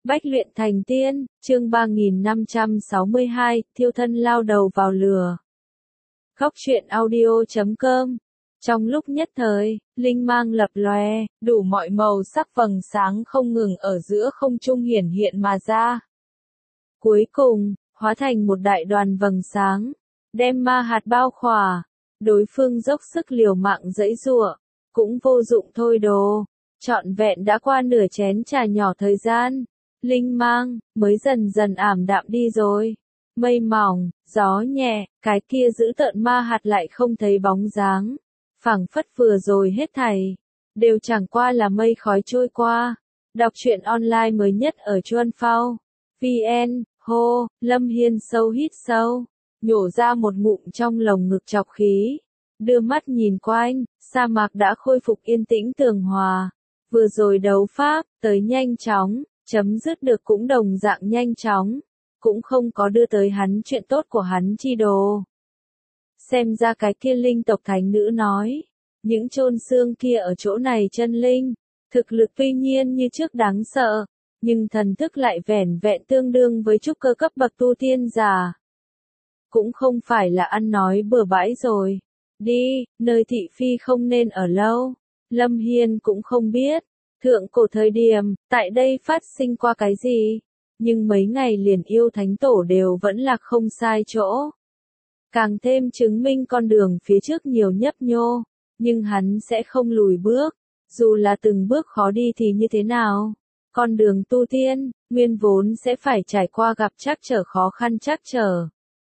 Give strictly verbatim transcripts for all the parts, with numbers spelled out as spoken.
Bách luyện thành tiên, chương ba nghìn năm trăm sáu mươi hai, thiêu thân lao đầu vào lửa. Góc truyện audio chấm com. Trong lúc nhất thời, linh mang lập lòe, đủ mọi màu sắc vầng sáng không ngừng ở giữa không trung hiển hiện mà ra. Cuối cùng, hóa thành một đại đoàn vầng sáng, đem ma hạt bao khỏa. Đối phương dốc sức liều mạng giãy giụa, cũng vô dụng thôi đồ. Trọn vẹn đã qua nửa chén trà nhỏ thời gian, linh mang mới dần dần ảm đạm đi rồi. Mây mỏng, gió nhẹ, cái kia giữ tợn ma hạt lại không thấy bóng dáng. Phảng phất vừa rồi hết thảy đều chẳng qua là mây khói trôi qua. Đọc truyện online mới nhất ở Chuan Phao vn. Hô, Lâm Hiên sâu hít sâu, nhổ ra một ngụm trong lồng ngực trọc khí, đưa mắt nhìn quanh, sa mạc đã khôi phục yên tĩnh tường hòa. Vừa rồi đấu pháp tới nhanh chóng, chấm dứt được cũng đồng dạng nhanh chóng, cũng không có đưa tới hắn chuyện tốt của hắn chi đồ. Xem ra cái kia linh tộc thánh nữ nói, những chôn xương kia ở chỗ này chân linh, thực lực tuy nhiên như trước đáng sợ, nhưng thần thức lại vẻn vẹn tương đương với trúc cơ cấp bậc tu tiên giả. Cũng không phải là ăn nói bừa bãi rồi. Đi, nơi thị phi không nên ở lâu. Lâm Hiên cũng không biết, thượng cổ thời điểm, tại đây phát sinh qua cái gì, nhưng mấy ngày liền yêu thánh tổ đều vẫn là không sai chỗ. Càng thêm chứng minh con đường phía trước nhiều nhấp nhô, nhưng hắn sẽ không lùi bước, dù là từng bước khó đi thì như thế nào. Con đường tu tiên, nguyên vốn sẽ phải trải qua gặp trắc trở khó khăn trắc trở.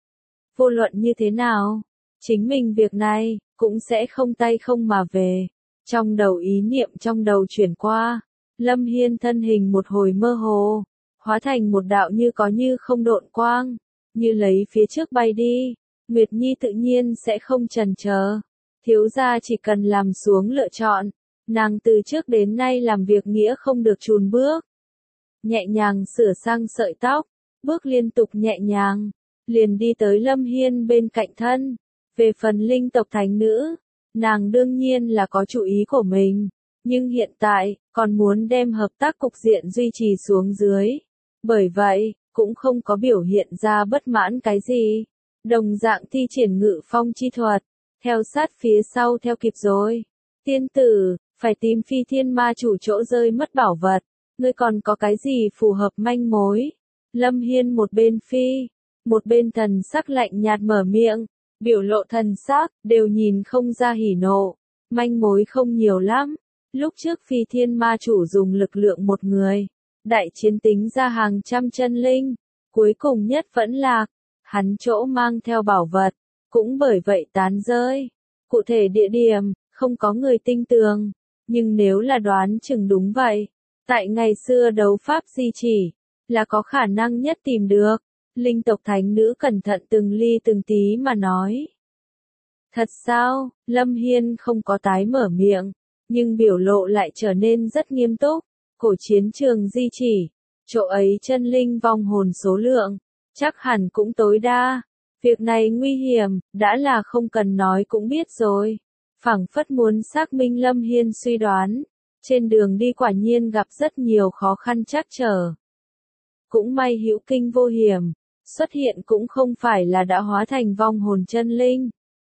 Vô luận như thế nào, chính mình việc này, cũng sẽ không tay không mà về. Trong đầu ý niệm trong đầu chuyển qua, Lâm Hiên thân hình một hồi mơ hồ, hóa thành một đạo như có như không độn quang, như lấy phía trước bay đi. Nguyệt Nhi tự nhiên sẽ không chần chờ, thiếu gia chỉ cần làm xuống lựa chọn, nàng từ trước đến nay làm việc nghĩa không được chùn bước. Nhẹ nhàng sửa sang sợi tóc, bước liên tục nhẹ nhàng, liền đi tới Lâm Hiên bên cạnh thân. Về phần linh tộc thánh nữ, nàng đương nhiên là có chủ ý của mình, nhưng hiện tại, còn muốn đem hợp tác cục diện duy trì xuống dưới. Bởi vậy, cũng không có biểu hiện ra bất mãn cái gì. Đồng dạng thi triển ngự phong chi thuật, theo sát phía sau theo kịp rồi. Tiên tử, phải tìm phi thiên ma chủ chỗ rơi mất bảo vật, ngươi còn có cái gì phù hợp manh mối? Lâm Hiên một bên phi, một bên thần sắc lạnh nhạt mở miệng, biểu lộ thần sắc, đều nhìn không ra hỉ nộ, manh mối không nhiều lắm. Lúc trước phi thiên ma chủ dùng lực lượng một người, đại chiến tính ra hàng trăm chân linh, cuối cùng nhất vẫn lạc, hắn chỗ mang theo bảo vật, cũng bởi vậy tán rơi. Cụ thể địa điểm, không có người tinh tường, nhưng nếu là đoán chừng đúng vậy, tại ngày xưa đấu pháp di chỉ, là có khả năng nhất tìm được. Linh tộc thánh nữ cẩn thận từng ly từng tí mà nói. Thật sao? Lâm Hiên không có tái mở miệng, nhưng biểu lộ lại trở nên rất nghiêm túc. Cổ chiến trường di chỉ, chỗ ấy chân linh vong hồn số lượng, chắc hẳn cũng tối đa. Việc này nguy hiểm, đã là không cần nói cũng biết rồi. Phảng phất muốn xác minh Lâm Hiên suy đoán, trên đường đi quả nhiên gặp rất nhiều khó khăn trắc trở. Cũng may hữu kinh vô hiểm, xuất hiện cũng không phải là đã hóa thành vong hồn chân linh,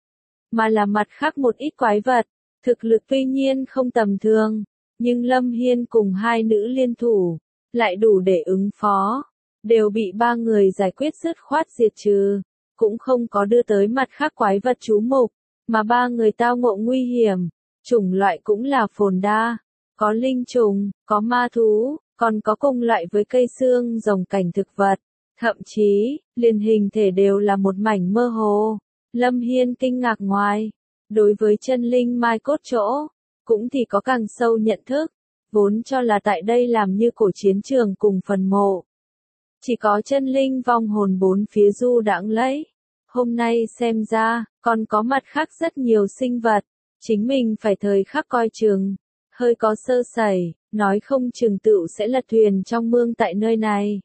mà là mặt khác một ít quái vật, thực lực tuy nhiên không tầm thường, nhưng Lâm Hiên cùng hai nữ liên thủ, lại đủ để ứng phó, đều bị ba người giải quyết dứt khoát diệt trừ, cũng không có đưa tới mặt khác quái vật chú mục, mà ba người tao ngộ nguy hiểm, chủng loại cũng là phồn đa, có linh trùng, có ma thú, còn có cùng loại với cây xương rồng cảnh thực vật. Thậm chí, liền hình thể đều là một mảnh mơ hồ. Lâm Hiên kinh ngạc ngoài, đối với chân linh mai cốt chỗ, cũng thì có càng sâu nhận thức, vốn cho là tại đây làm như cổ chiến trường cùng phần mộ. Chỉ có chân linh vong hồn bốn phía du đãng lấy. Hôm nay xem ra, còn có mặt khác rất nhiều sinh vật, chính mình phải thời khắc coi chừng, hơi có sơ sẩy, nói không chừng tựu sẽ lật thuyền trong mương tại nơi này.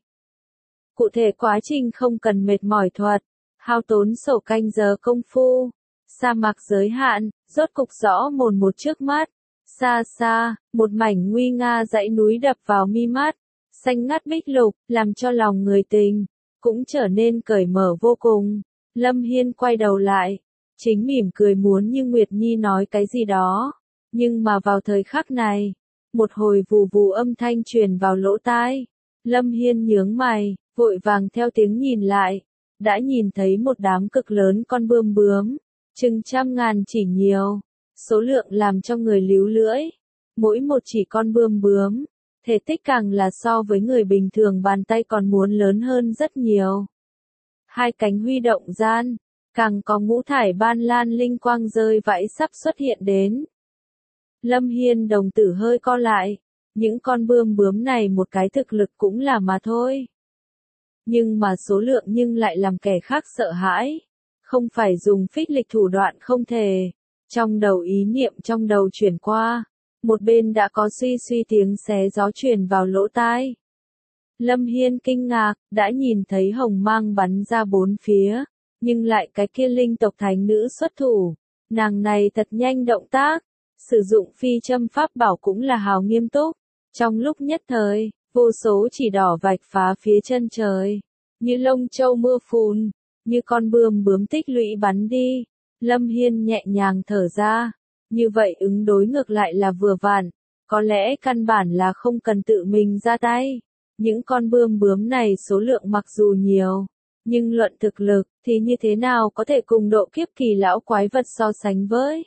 Cụ thể quá trình không cần mệt mỏi thuật, hao tốn sổ canh giờ công phu. Sa mạc giới hạn, rốt cục rõ mồn một trước mắt. Xa xa, một mảnh nguy nga dãy núi đập vào mi mắt. xanh ngắt bích lục, làm cho lòng người tình cũng trở nên cởi mở vô cùng. Lâm Hiên quay đầu lại, chính mỉm cười muốn như Nguyệt Nhi nói cái gì đó, nhưng mà vào thời khắc này, một hồi vù vù âm thanh truyền vào lỗ tai. Lâm Hiên nhướng mày, vội vàng theo tiếng nhìn lại, đã nhìn thấy một đám cực lớn con bươm bướm, chừng trăm ngàn chỉ nhiều, số lượng làm cho người líu lưỡi. Mỗi một chỉ con bươm bướm, thể tích càng là so với người bình thường bàn tay còn muốn lớn hơn rất nhiều. Hai cánh huy động gian, càng có ngũ thải ban lan linh quang rơi vãi sắp xuất hiện đến. Lâm Hiên đồng tử hơi co lại, những con bươm bướm này một cái thực lực cũng là mà thôi. Nhưng mà số lượng nhưng lại làm kẻ khác sợ hãi, không phải dùng phích lịch thủ đoạn không thể. Trong đầu ý niệm trong đầu chuyển qua, một bên đã có suy suy tiếng xé gió truyền vào lỗ tai. Lâm Hiên kinh ngạc, đã nhìn thấy hồng mang bắn ra bốn phía, nhưng lại cái kia linh tộc thánh nữ xuất thủ, nàng này thật nhanh động tác, sử dụng phi châm pháp bảo cũng là hào nghiêm túc. Trong lúc nhất thời, vô số chỉ đỏ vạch phá phía chân trời, như lông châu mưa phùn, như con bươm bướm tích lũy bắn đi. Lâm Hiên nhẹ nhàng thở ra, như vậy ứng đối ngược lại là vừa vặn, có lẽ căn bản là không cần tự mình ra tay. Những con bươm bướm này số lượng mặc dù nhiều, nhưng luận thực lực thì như thế nào có thể cùng độ kiếp kỳ lão quái vật so sánh với.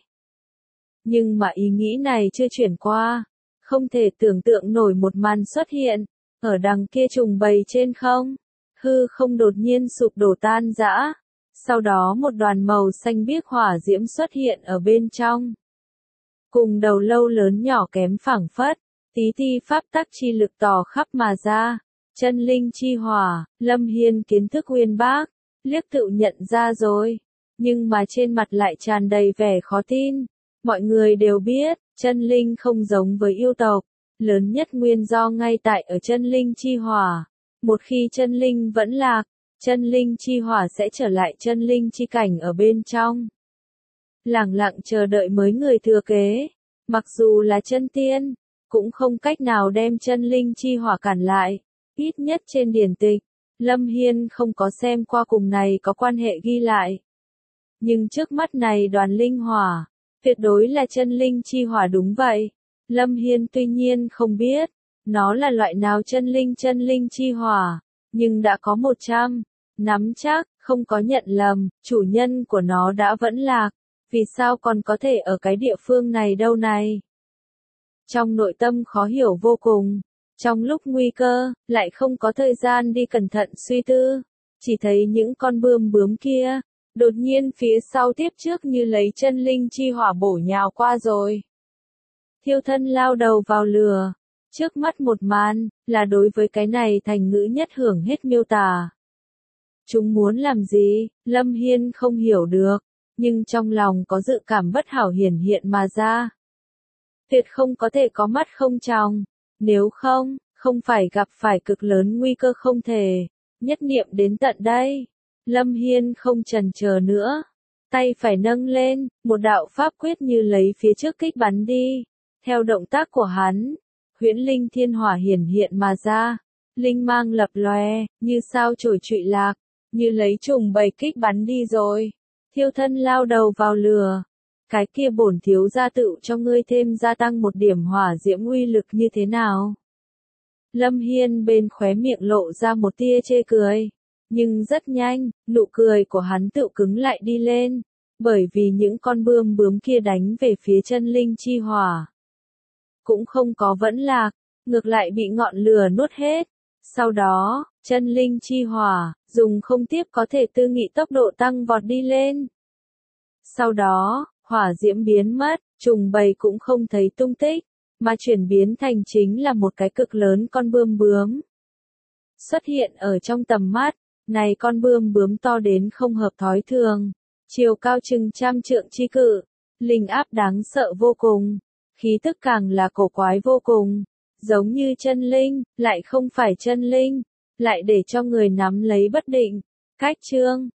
Nhưng mà ý nghĩ này chưa chuyển qua, không thể tưởng tượng nổi một màn xuất hiện, ở đằng kia trùng bầy trên không, hư không đột nhiên sụp đổ tan rã, sau đó một đoàn màu xanh biếc hỏa diễm xuất hiện ở bên trong. Cùng đầu lâu lớn nhỏ kém phảng phất, tí ti pháp tắc chi lực tỏ khắp mà ra, chân linh chi hỏa. Lâm Hiên kiến thức uyên bác, liếc tự nhận ra rồi, nhưng mà trên mặt lại tràn đầy vẻ khó tin. Mọi người đều biết, chân linh không giống với yêu tộc, lớn nhất nguyên do ngay tại ở chân linh chi hỏa. Một khi chân linh vẫn lạc, chân linh chi hỏa sẽ trở lại chân linh chi cảnh ở bên trong. Lẳng lặng chờ đợi mới người thừa kế, mặc dù là chân tiên, cũng không cách nào đem chân linh chi hỏa cản lại, ít nhất trên điển tịch, Lâm Hiên không có xem qua cùng này có quan hệ ghi lại. Nhưng trước mắt này đoàn linh hỏa, tuyệt đối là chân linh chi hỏa đúng vậy. Lâm Hiên tuy nhiên không biết, nó là loại nào chân linh chân linh chi hỏa, nhưng đã có một trăm, nắm chắc, không có nhận lầm, chủ nhân của nó đã vẫn lạc, vì sao còn có thể ở cái địa phương này đâu này. Trong nội tâm khó hiểu vô cùng, trong lúc nguy cơ, lại không có thời gian đi cẩn thận suy tư, chỉ thấy những con bươm bướm kia, đột nhiên phía sau tiếp trước như lấy chân linh chi hỏa bổ nhào qua rồi. Thiêu thân lao đầu vào lửa, trước mắt một màn, là đối với cái này thành ngữ nhất hưởng hết miêu tả. Chúng muốn làm gì, Lâm Hiên không hiểu được, nhưng trong lòng có dự cảm bất hảo hiển hiện mà ra. Tuyệt không có thể có mắt không tròng, nếu không, không phải gặp phải cực lớn nguy cơ không thể. Nhất niệm đến tận đây, Lâm Hiên không chần chờ nữa, tay phải nâng lên, một đạo pháp quyết như lấy phía trước kích bắn đi. Theo động tác của hắn, huyễn linh thiên hỏa hiển hiện mà ra, linh mang lập lòe, như sao chổi trụy lạc, như lấy trùng bầy kích bắn đi rồi. Thiêu thân lao đầu vào lửa, cái kia bổn thiếu gia tự cho ngươi thêm gia tăng một điểm hỏa diễm uy lực như thế nào. Lâm Hiên bên khóe miệng lộ ra một tia chê cười, nhưng rất nhanh, nụ cười của hắn tự cứng lại đi lên, bởi vì những con bươm bướm kia đánh về phía chân linh chi hỏa. Cũng không có vẫn lạc, ngược lại bị ngọn lửa nuốt hết. Sau đó, chân linh chi hỏa, dùng không tiếp có thể tư nghị tốc độ tăng vọt đi lên. Sau đó, hỏa diễm biến mất, trùng bầy cũng không thấy tung tích, mà chuyển biến thành chính là một cái cực lớn con bươm bướm. Xuất hiện ở trong tầm mắt, này con bươm bướm to đến không hợp thói thường, chiều cao chừng trăm trượng chi cự, linh áp đáng sợ vô cùng, khí tức càng là cổ quái vô cùng, giống như chân linh, lại không phải chân linh, lại để cho người nắm lấy bất định. Cách chương